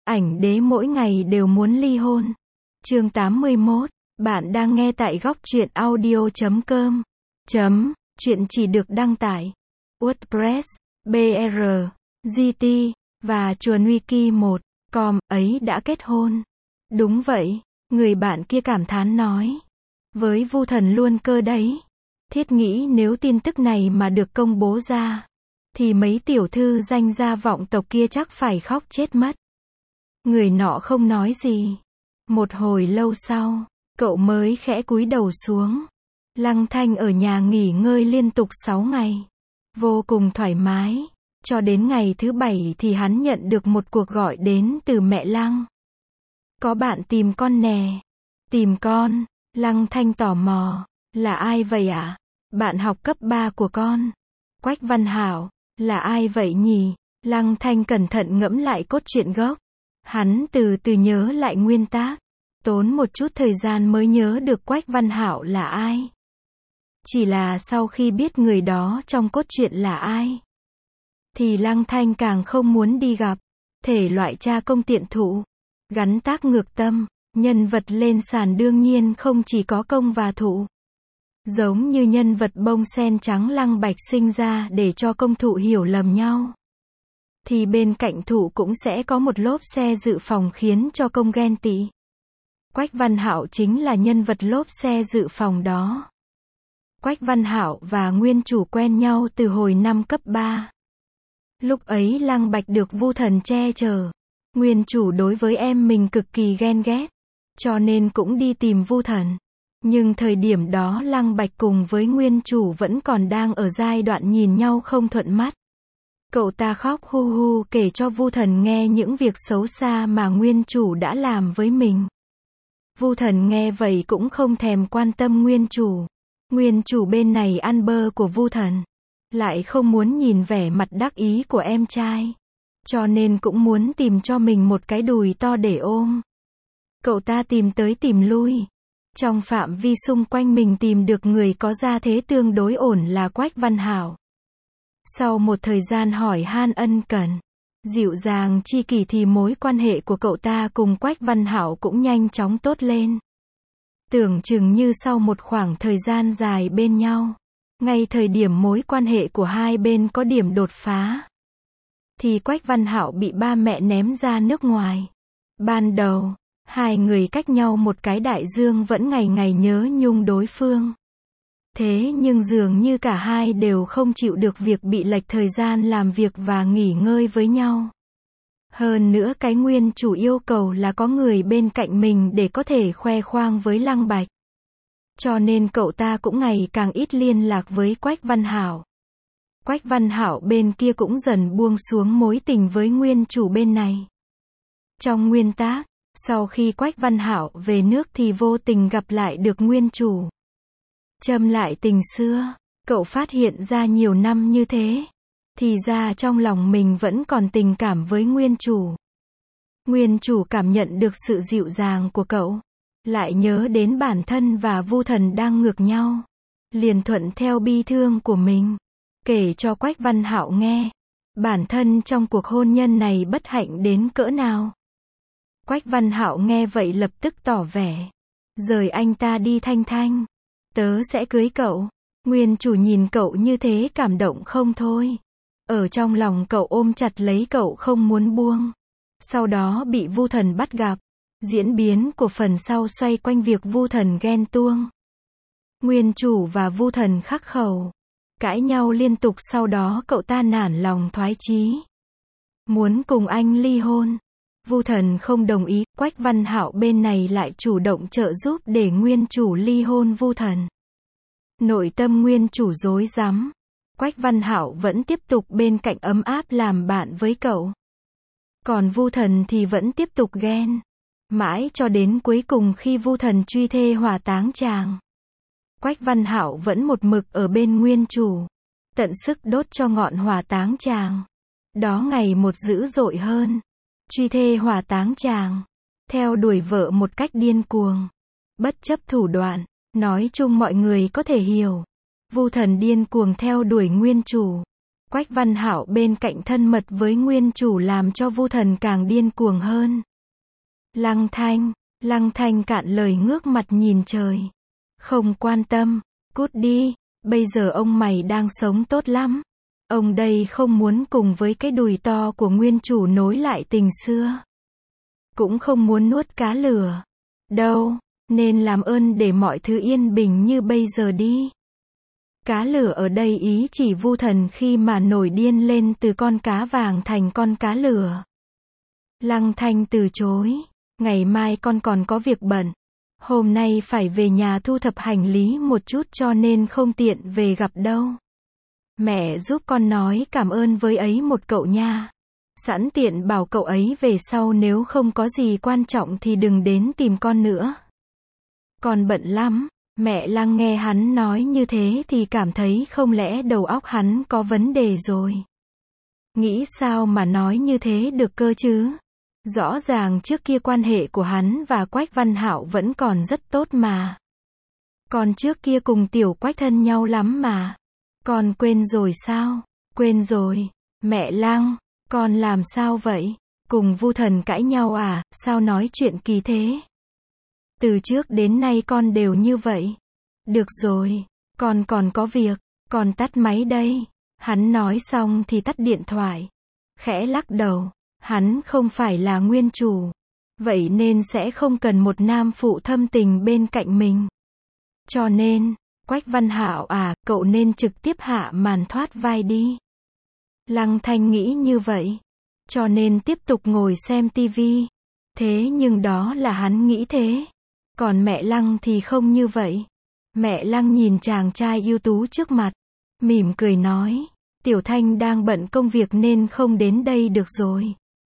Ảnh đế mỗi ngày đều muốn ly hôn. Chương 81. Bạn đang nghe tại góc truyện audio.com. Chuyện chỉ được đăng tải WordPress, BR, GT và chuồn wiki 1.com ấy đã kết hôn. Đúng vậy, người bạn kia cảm thán nói. Với Vu Thần luôn cơ đấy. Thiết nghĩ nếu tin tức này mà được công bố ra, thì mấy tiểu thư danh gia vọng tộc kia chắc phải khóc chết mất. Người nọ không nói gì. Một hồi lâu sau, cậu mới khẽ cúi đầu xuống. Lăng Thanh ở nhà nghỉ ngơi liên tục 6 ngày. Vô cùng thoải mái. Cho đến ngày thứ 7 thì hắn nhận được một cuộc gọi đến từ mẹ Lăng. Có bạn tìm con nè. Tìm con? Lăng Thanh tò mò. Là ai vậy ạ? Bạn học cấp 3 của con. Quách Văn Hảo. Là ai vậy nhỉ? Lăng Thanh cẩn thận ngẫm lại cốt truyện gốc. Hắn từ từ nhớ lại nguyên tác. Tốn một chút thời gian mới nhớ được Quách Văn Hảo là ai. Chỉ là sau khi biết người đó trong cốt truyện là ai, thì Lăng Thanh càng không muốn đi gặp. Thể loại tra công tiện thụ, gắn tác ngược tâm, nhân vật lên sàn đương nhiên không chỉ có công và thụ. Giống như nhân vật bông sen trắng Lăng Bạch sinh ra để cho công thụ hiểu lầm nhau, thì bên cạnh thụ cũng sẽ có một lốp xe dự phòng khiến cho công ghen tị. Quách Văn Hạo chính là nhân vật lốp xe dự phòng đó. Quách Văn Hạo và nguyên chủ quen nhau từ hồi năm cấp 3. Lúc ấy Lăng Bạch được Vu Thần che chở. Nguyên chủ đối với em mình cực kỳ ghen ghét, cho nên cũng đi tìm Vu Thần. Nhưng thời điểm đó Lăng Bạch cùng với nguyên chủ vẫn còn đang ở giai đoạn nhìn nhau không thuận mắt. Cậu ta khóc hu hu kể cho Vu Thần nghe những việc xấu xa mà nguyên chủ đã làm với mình. Vu Thần nghe vậy cũng không thèm quan tâm nguyên chủ. Nguyên chủ bên này ăn bơ của Vu Thần, lại không muốn nhìn vẻ mặt đắc ý của em trai, cho nên cũng muốn tìm cho mình một cái đùi to để ôm. Cậu ta tìm tới tìm lui, trong phạm vi xung quanh mình tìm được người có gia thế tương đối ổn là Quách Văn Hảo. Sau một thời gian hỏi han ân cần, dịu dàng chi kỷ thì mối quan hệ của cậu ta cùng Quách Văn Hảo cũng nhanh chóng tốt lên. Tưởng chừng như sau một khoảng thời gian dài bên nhau, ngay thời điểm mối quan hệ của hai bên có điểm đột phá, thì Quách Văn Hạo bị ba mẹ ném ra nước ngoài. Ban đầu, hai người cách nhau một cái đại dương vẫn ngày ngày nhớ nhung đối phương. Thế nhưng dường như cả hai đều không chịu được việc bị lệch thời gian làm việc và nghỉ ngơi với nhau. Hơn nữa cái nguyên chủ yêu cầu là có người bên cạnh mình để có thể khoe khoang với Lăng Bạch. Cho nên cậu ta cũng ngày càng ít liên lạc với Quách Văn Hảo. Quách Văn Hảo bên kia cũng dần buông xuống mối tình với nguyên chủ bên này. Trong nguyên tác, sau khi Quách Văn Hảo về nước thì vô tình gặp lại được nguyên chủ. Châm lại tình xưa, cậu phát hiện ra nhiều năm như thế, thì ra trong lòng mình vẫn còn tình cảm với nguyên chủ. Nguyên chủ cảm nhận được sự dịu dàng của cậu, lại nhớ đến bản thân và Vu Thần đang ngược nhau, liền thuận theo bi thương của mình, kể cho Quách Văn Hạo nghe, bản thân trong cuộc hôn nhân này bất hạnh đến cỡ nào. Quách Văn Hạo nghe vậy lập tức tỏ vẻ, rời anh ta đi Thanh Thanh, tớ sẽ cưới cậu. Nguyên chủ nhìn cậu như thế cảm động không thôi. Ở trong lòng cậu ôm chặt lấy cậu không muốn buông. Sau đó bị Vu Thần bắt gặp. Diễn biến của phần sau xoay quanh việc Vu Thần ghen tuông. Nguyên chủ và Vu Thần khắc khẩu, cãi nhau liên tục, sau đó cậu ta nản lòng thoái chí, muốn cùng anh ly hôn. Vu Thần không đồng ý, Quách Văn Hạo bên này lại chủ động trợ giúp để nguyên chủ ly hôn Vu Thần. Nội tâm nguyên chủ rối rắm. Quách Văn Hạo vẫn tiếp tục bên cạnh ấm áp làm bạn với cậu. Còn Vu Thần thì vẫn tiếp tục ghen. Mãi cho đến cuối cùng khi Vu Thần truy thê hỏa táng chàng, Quách Văn Hạo vẫn một mực ở bên nguyên chủ, tận sức đốt cho ngọn hỏa táng chàng. Đó ngày một dữ dội hơn. Truy thê hỏa táng chàng, theo đuổi vợ một cách điên cuồng, bất chấp thủ đoạn. Nói chung mọi người có thể hiểu. Vu Thần điên cuồng theo đuổi nguyên chủ, Quách Văn Hạo bên cạnh thân mật với nguyên chủ làm cho Vu Thần càng điên cuồng hơn. Lăng Thanh cạn lời ngước mặt nhìn trời. Không quan tâm, cút đi, bây giờ ông mày đang sống tốt lắm. Ông đây không muốn cùng với cái đùi to của nguyên chủ nối lại tình xưa. Cũng không muốn nuốt cá lửa. Đâu, nên làm ơn để mọi thứ yên bình như bây giờ đi. Cá lửa ở đây ý chỉ Vu Thần khi mà nổi điên lên từ con cá vàng thành con cá lửa. Lăng Thanh từ chối. Ngày mai con còn có việc bận. Hôm nay phải về nhà thu thập hành lý một chút cho nên không tiện về gặp đâu. Mẹ giúp con nói cảm ơn với ấy một cậu nha. Sẵn tiện bảo cậu ấy về sau nếu không có gì quan trọng thì đừng đến tìm con nữa. Con bận lắm. Mẹ Lăng nghe hắn nói như thế thì cảm thấy không lẽ đầu óc hắn có vấn đề rồi. Nghĩ sao mà nói như thế được cơ chứ? Rõ ràng trước kia quan hệ của hắn và Quách Văn Hạo vẫn còn rất tốt mà. Còn trước kia cùng tiểu Quách thân nhau lắm mà. Con quên rồi sao? Quên rồi. Mẹ Lăng, con làm sao vậy? Cùng Vu Thần cãi nhau à? Sao nói chuyện kỳ thế? Từ trước đến nay con đều như vậy. Được rồi, con còn có việc, con tắt máy đây. Hắn nói xong thì tắt điện thoại. Khẽ lắc đầu, hắn không phải là nguyên chủ. Vậy nên sẽ không cần một nam phụ thâm tình bên cạnh mình. Cho nên, Quách Văn Hạo à, cậu nên trực tiếp hạ màn thoát vai đi. Lăng Thanh nghĩ như vậy. Cho nên tiếp tục ngồi xem tivi. Thế nhưng đó là hắn nghĩ thế. Còn mẹ Lăng thì không như vậy. Mẹ Lăng nhìn chàng trai ưu tú trước mặt. Mỉm cười nói. Tiểu Thanh đang bận công việc nên không đến đây được rồi.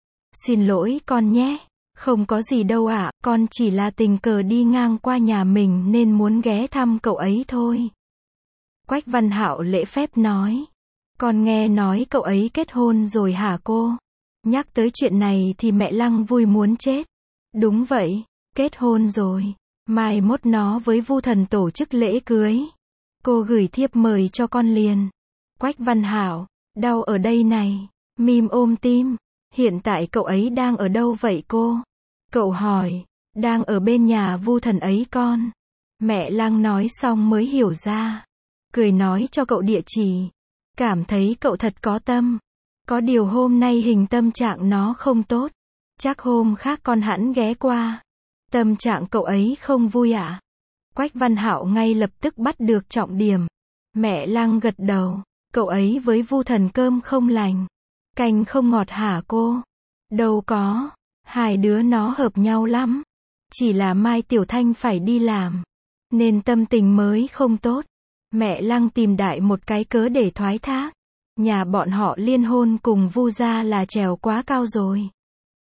Xin lỗi con nhé. Không có gì đâu ạ, con chỉ là tình cờ đi ngang qua nhà mình nên muốn ghé thăm cậu ấy thôi. Quách Văn Hạo lễ phép nói. Con nghe nói cậu ấy kết hôn rồi hả cô? Nhắc tới chuyện này thì mẹ Lăng vui muốn chết. Đúng vậy, kết hôn rồi. Mai mốt nó với Vu Thần tổ chức lễ cưới. Cô gửi thiếp mời cho con liền. Quách Văn Hạo, đau ở đây này. Mím ôm tim. Hiện tại cậu ấy đang ở đâu vậy cô? Cậu hỏi. Đang ở bên nhà Vu Thần ấy con. Mẹ Lăng nói xong mới hiểu ra. Cười nói cho cậu địa chỉ. Cảm thấy cậu thật có tâm. Có điều hôm nay hình tâm trạng nó không tốt. Chắc hôm khác con hẵng ghé qua. Tâm trạng cậu ấy không vui ạ? Quách Văn Hạo ngay lập tức bắt được trọng điểm. Mẹ Lăng gật đầu. Cậu ấy với Vu Thần cơm không lành. Canh không ngọt hả cô? Đâu có. Hai đứa nó hợp nhau lắm. Chỉ là mai Tiểu Thanh phải đi làm. Nên tâm tình mới không tốt. Mẹ Lăng tìm đại một cái cớ để thoái thác. Nhà bọn họ liên hôn cùng Vu gia là trèo quá cao rồi.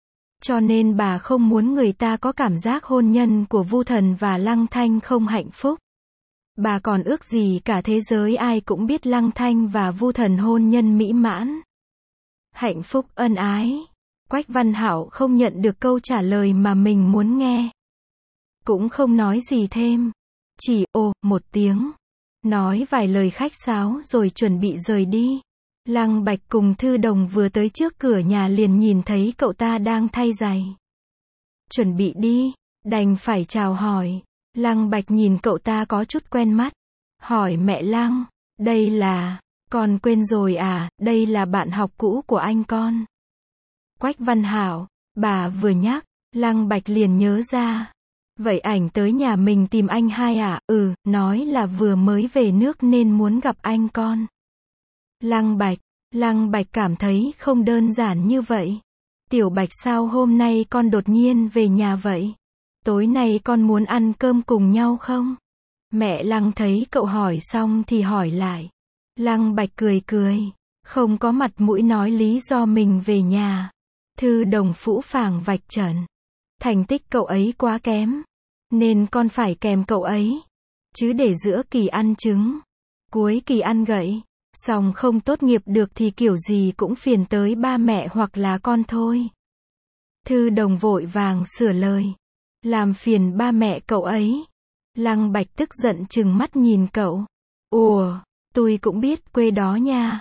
Cho nên bà không muốn người ta có cảm giác hôn nhân của Vu Thần và Lăng Thanh không hạnh phúc. Bà còn ước gì cả thế giới ai cũng biết Lăng Thanh và Vu Thần hôn nhân mỹ mãn. Hạnh phúc ân ái. Quách Văn Hạo không nhận được câu trả lời mà mình muốn nghe. Cũng không nói gì thêm. Chỉ ồ một tiếng. Nói vài lời khách sáo rồi chuẩn bị rời đi. Lăng Bạch cùng Thư Đồng vừa tới trước cửa nhà liền nhìn thấy cậu ta đang thay giày. Chuẩn bị đi, đành phải chào hỏi. Lăng Bạch nhìn cậu ta có chút quen mắt. Hỏi mẹ Lăng, đây là, con quên rồi à, đây là bạn học cũ của anh con. Quách Văn Hạo, bà vừa nhắc, Lăng Bạch liền nhớ ra. Vậy ảnh tới nhà mình tìm anh hai à? Nói là vừa mới về nước nên muốn gặp anh con. Lăng Bạch cảm thấy không đơn giản như vậy. Tiểu Bạch sao hôm nay con đột nhiên về nhà vậy? Tối nay con muốn ăn cơm cùng nhau không? Mẹ Lăng thấy cậu hỏi xong thì hỏi lại. Lăng Bạch cười cười. Không có mặt mũi nói lý do mình về nhà. Thư Đồng phũ phàng vạch trần. Thành tích cậu ấy quá kém. Nên con phải kèm cậu ấy. Chứ để giữa kỳ ăn trứng. Cuối kỳ ăn gậy. Xong không tốt nghiệp được thì kiểu gì cũng phiền tới ba mẹ hoặc là con thôi. Thư Đồng vội vàng sửa lời. Làm phiền ba mẹ cậu ấy. Lăng Bạch tức giận trừng mắt nhìn cậu. Ủa, tôi cũng biết quê đó nha.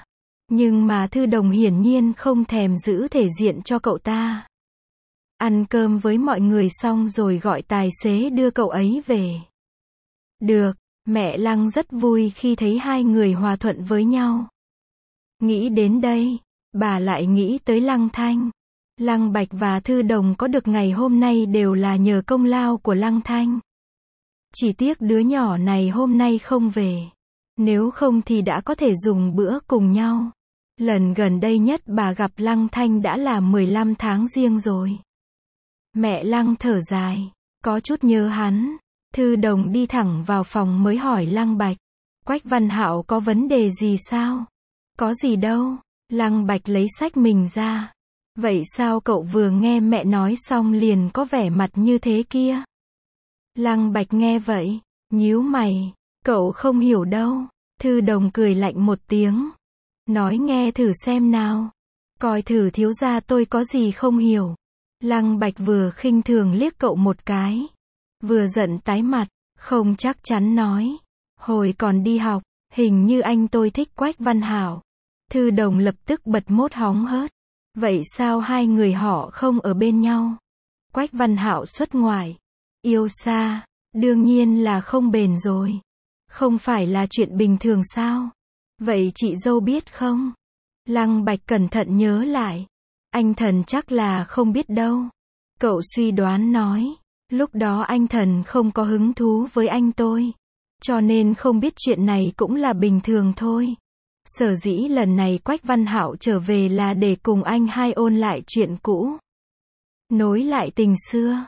Nhưng mà Thư Đồng hiển nhiên không thèm giữ thể diện cho cậu ta. Ăn cơm với mọi người xong rồi gọi tài xế đưa cậu ấy về. Được, mẹ Lăng rất vui khi thấy hai người hòa thuận với nhau. Nghĩ đến đây, bà lại nghĩ tới Lăng Thanh. Lăng Bạch và Thư Đồng có được ngày hôm nay đều là nhờ công lao của Lăng Thanh. Chỉ tiếc đứa nhỏ này hôm nay không về. Nếu không thì đã có thể dùng bữa cùng nhau. Lần gần đây nhất bà gặp Lăng Thanh đã là 15 tháng Giêng rồi. Mẹ Lăng thở dài, có chút nhớ hắn. Thư Đồng đi thẳng vào phòng mới hỏi Lăng Bạch. Quách Văn Hạo có vấn đề gì sao? Có gì đâu. Lăng Bạch lấy sách mình ra. Vậy sao cậu vừa nghe mẹ nói xong liền có vẻ mặt như thế kia? Lăng Bạch nghe vậy, nhíu mày, cậu không hiểu đâu. Thư Đồng cười lạnh một tiếng. Nói nghe thử xem nào. Coi thử thiếu gia tôi có gì không hiểu. Lăng Bạch vừa khinh thường liếc cậu một cái. Vừa giận tái mặt, không chắc chắn nói. Hồi còn đi học, hình như anh tôi thích Quách Văn Hạo. Thư Đồng lập tức bật mốt hóng hớt. Vậy sao hai người họ không ở bên nhau? Quách Văn Hạo xuất ngoại. Yêu xa, đương nhiên là không bền rồi. Không phải là chuyện bình thường sao? Vậy chị dâu biết không? Lăng Bạch cẩn thận nhớ lại. Anh Thần chắc là không biết đâu. Cậu suy đoán nói. Lúc đó anh Thần không có hứng thú với anh tôi. Cho nên không biết chuyện này cũng là bình thường thôi. Sở dĩ lần này Quách Văn Hạo trở về là để cùng anh hai ôn lại chuyện cũ. Nối lại tình xưa.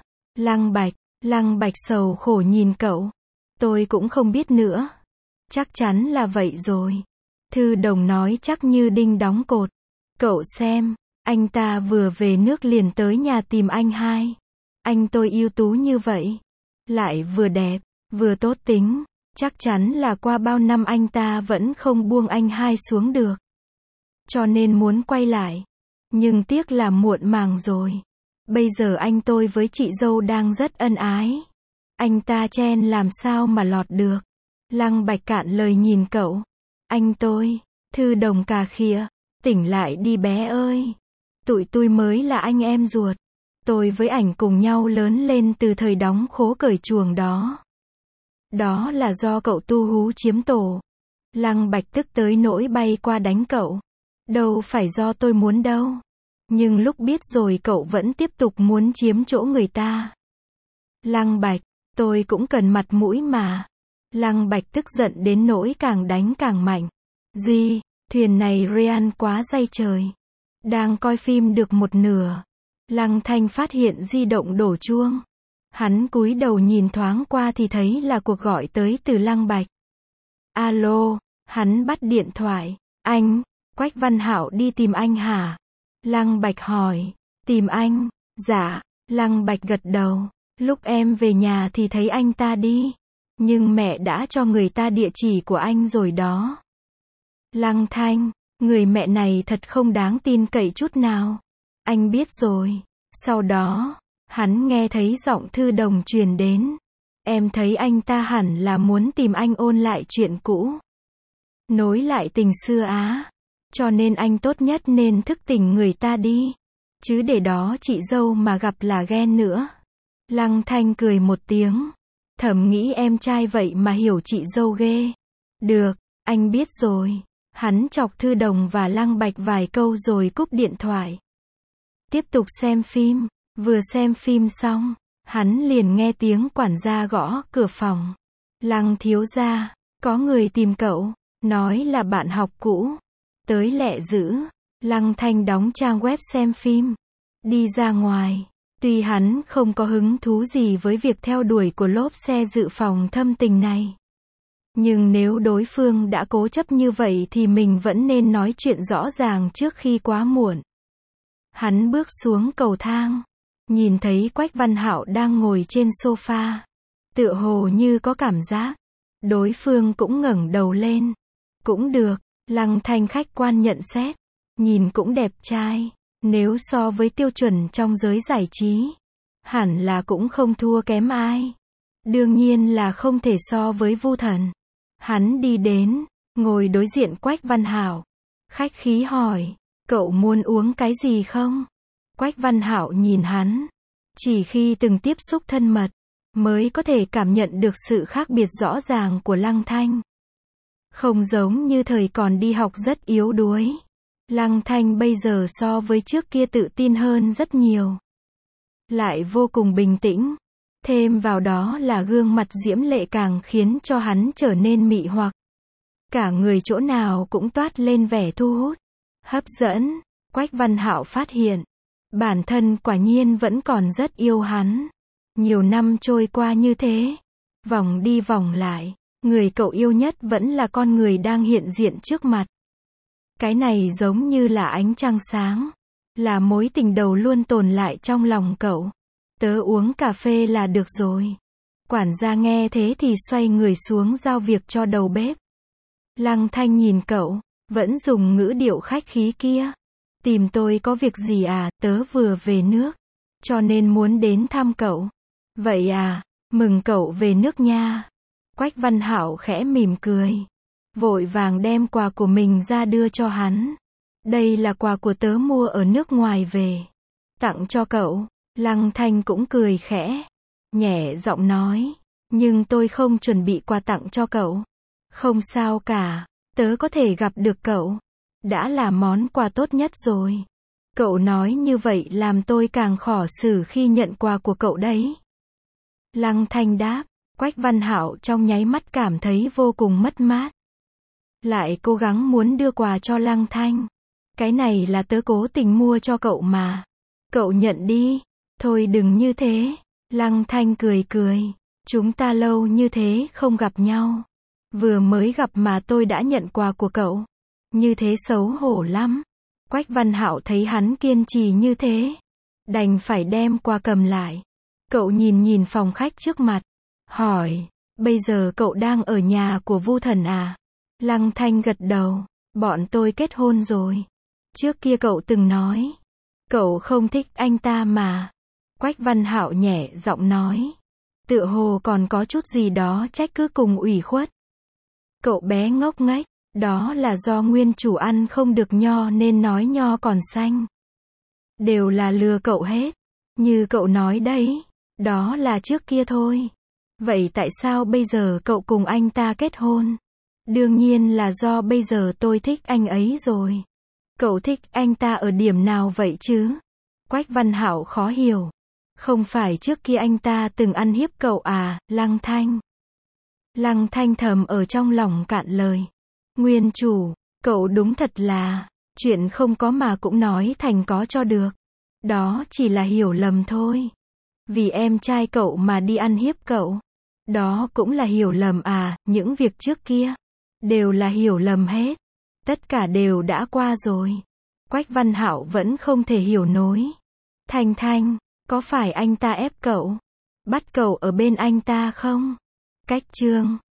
Lăng Bạch sầu khổ nhìn cậu. Tôi cũng không biết nữa. Chắc chắn là vậy rồi. Thư Đồng nói chắc như đinh đóng cột. Cậu xem, anh ta vừa về nước liền tới nhà tìm anh hai. Anh tôi ưu tú như vậy. Lại vừa đẹp, vừa tốt tính. Chắc chắn là qua bao năm anh ta vẫn không buông anh hai xuống được. Cho nên muốn quay lại. Nhưng tiếc là muộn màng rồi. Bây giờ anh tôi với chị dâu đang rất ân ái. Anh ta chen làm sao mà lọt được. Lăng Bạch cạn lời nhìn cậu. Anh tôi, Thư Đồng cà khịa. Tỉnh lại đi bé ơi. Tụi tôi mới là anh em ruột. Tôi với ảnh cùng nhau lớn lên từ thời đóng khố cởi chuồng đó. Đó là do cậu tu hú chiếm tổ. Lăng Bạch tức tới nỗi bay qua đánh cậu. Đâu phải do tôi muốn đâu. Nhưng lúc biết rồi cậu vẫn tiếp tục muốn chiếm chỗ người ta. Lăng Bạch, tôi cũng cần mặt mũi mà. Lăng Bạch tức giận đến nỗi càng đánh càng mạnh. Gì, thuyền này Ryan quá day trời. Đang coi phim được một nửa. Lăng Thanh phát hiện di động đổ chuông. Hắn cúi đầu nhìn thoáng qua thì thấy là cuộc gọi tới từ Lăng Bạch. Alo, hắn bắt điện thoại. Anh, Quách Văn Hạo đi tìm anh hả? Lăng Bạch hỏi. Tìm anh? Dạ. Lăng Bạch gật đầu. Lúc em về nhà thì thấy anh ta đi. Nhưng mẹ đã cho người ta địa chỉ của anh rồi đó. Lăng Thanh, người mẹ này thật không đáng tin cậy chút nào. Anh biết rồi. Sau đó, hắn nghe thấy giọng Thư Đồng truyền đến. Em thấy anh ta hẳn là muốn tìm anh ôn lại chuyện cũ. Nối lại tình xưa á. Cho nên anh tốt nhất nên thức tỉnh người ta đi. Chứ để đó chị dâu mà gặp là ghen nữa. Lăng Thanh cười một tiếng. Thầm nghĩ em trai vậy mà hiểu chị dâu ghê. Được, anh biết rồi. Hắn chọc Thư Đồng và Lăng Bạch vài câu rồi cúp điện thoại. Tiếp tục xem phim. Vừa xem phim xong, hắn liền nghe tiếng quản gia gõ cửa phòng. Lăng thiếu gia, có người tìm cậu, nói là bạn học cũ. Tới lẹ dữ. Lăng Thanh đóng trang web xem phim. Đi ra ngoài. Tuy hắn không có hứng thú gì với việc theo đuổi của lốp xe dự phòng thâm tình này. Nhưng nếu đối phương đã cố chấp như vậy thì mình vẫn nên nói chuyện rõ ràng trước khi quá muộn. Hắn bước xuống cầu thang. Nhìn thấy Quách Văn Hạo đang ngồi trên sofa. Tựa hồ như có cảm giác. Đối phương cũng ngẩng đầu lên. Cũng được. Lăng Thanh khách quan nhận xét. Nhìn cũng đẹp trai. Nếu so với tiêu chuẩn trong giới giải trí. Hẳn là cũng không thua kém ai. Đương nhiên là không thể so với Vu Thần. Hắn đi đến. Ngồi đối diện Quách Văn Hạo. khách khí hỏi, cậu muốn uống cái gì không? Quách Văn Hạo nhìn hắn. Chỉ khi từng tiếp xúc thân mật, mới có thể cảm nhận được sự khác biệt rõ ràng của Lăng Thanh. Không giống như thời còn đi học rất yếu đuối. Lăng Thanh bây giờ so với trước kia tự tin hơn rất nhiều. Lại vô cùng bình tĩnh. Thêm vào đó là gương mặt diễm lệ càng khiến cho hắn trở nên mị hoặc. Cả người chỗ nào cũng toát lên vẻ thu hút, hấp dẫn. Quách Văn Hạo phát hiện, bản thân quả nhiên vẫn còn rất yêu hắn. Nhiều năm trôi qua như thế, vòng đi vòng lại, người cậu yêu nhất vẫn là con người đang hiện diện trước mặt. Cái này giống như là ánh trăng sáng, là mối tình đầu luôn tồn lại trong lòng cậu. Tớ uống cà phê là được rồi. Quản gia nghe thế thì xoay người xuống giao việc cho đầu bếp. Lăng Thanh nhìn cậu, vẫn dùng ngữ điệu khách khí kia. Tìm tôi có việc gì à, tớ vừa về nước, cho nên muốn đến thăm cậu. Vậy à, mừng cậu về nước nha. Quách Văn Hạo khẽ mỉm cười, vội vàng đem quà của mình ra đưa cho hắn. Đây là quà của tớ mua ở nước ngoài về, tặng cho cậu. Lăng Thanh cũng cười khẽ, nhẹ giọng nói, nhưng tôi không chuẩn bị quà tặng cho cậu. Không sao cả, tớ có thể gặp được cậu, đã là món quà tốt nhất rồi. Cậu nói như vậy làm tôi càng khó xử khi nhận quà của cậu đấy. Lăng Thanh đáp. Quách Văn Hạo trong nháy mắt cảm thấy vô cùng mất mát. Lại cố gắng muốn đưa quà cho Lăng Thanh. Cái này là tớ cố tình mua cho cậu mà. Cậu nhận đi. Thôi đừng như thế. Lăng Thanh cười cười. Chúng ta lâu như thế không gặp nhau. Vừa mới gặp mà tôi đã nhận quà của cậu. Như thế xấu hổ lắm. Quách Văn Hạo thấy hắn kiên trì như thế, đành phải đem quà cầm lại. Cậu nhìn phòng khách trước mặt, hỏi, bây giờ cậu đang ở nhà của Vu Thần à? Lăng Thanh gật đầu, bọn tôi kết hôn rồi. Trước kia cậu từng nói, cậu không thích anh ta mà. Quách Văn Hạo nhẹ giọng nói, tựa hồ còn có chút gì đó trách cứ cùng ủy khuất. Cậu bé ngốc nghếch, đó là do nguyên chủ ăn không được nho nên nói nho còn xanh. Đều là lừa cậu hết. Như cậu nói đấy, đó là trước kia thôi. Vậy tại sao bây giờ cậu cùng anh ta kết hôn? Đương nhiên là do bây giờ tôi thích anh ấy rồi. Cậu thích anh ta ở điểm nào vậy chứ? Quách Văn Hạo khó hiểu. Không phải trước kia anh ta từng ăn hiếp cậu à, Lăng Thanh? Lăng Thanh thầm ở trong lòng cạn lời. Nguyên chủ, cậu đúng thật là, chuyện không có mà cũng nói thành có cho được. Đó chỉ là hiểu lầm thôi. Vì em trai cậu mà đi ăn hiếp cậu. Đó cũng là hiểu lầm à, những việc trước kia đều là hiểu lầm hết. Tất cả đều đã qua rồi. Quách Văn Hạo vẫn không thể hiểu nổi. Thanh Thanh, có phải anh ta ép cậu, bắt cậu ở bên anh ta không? Cách chương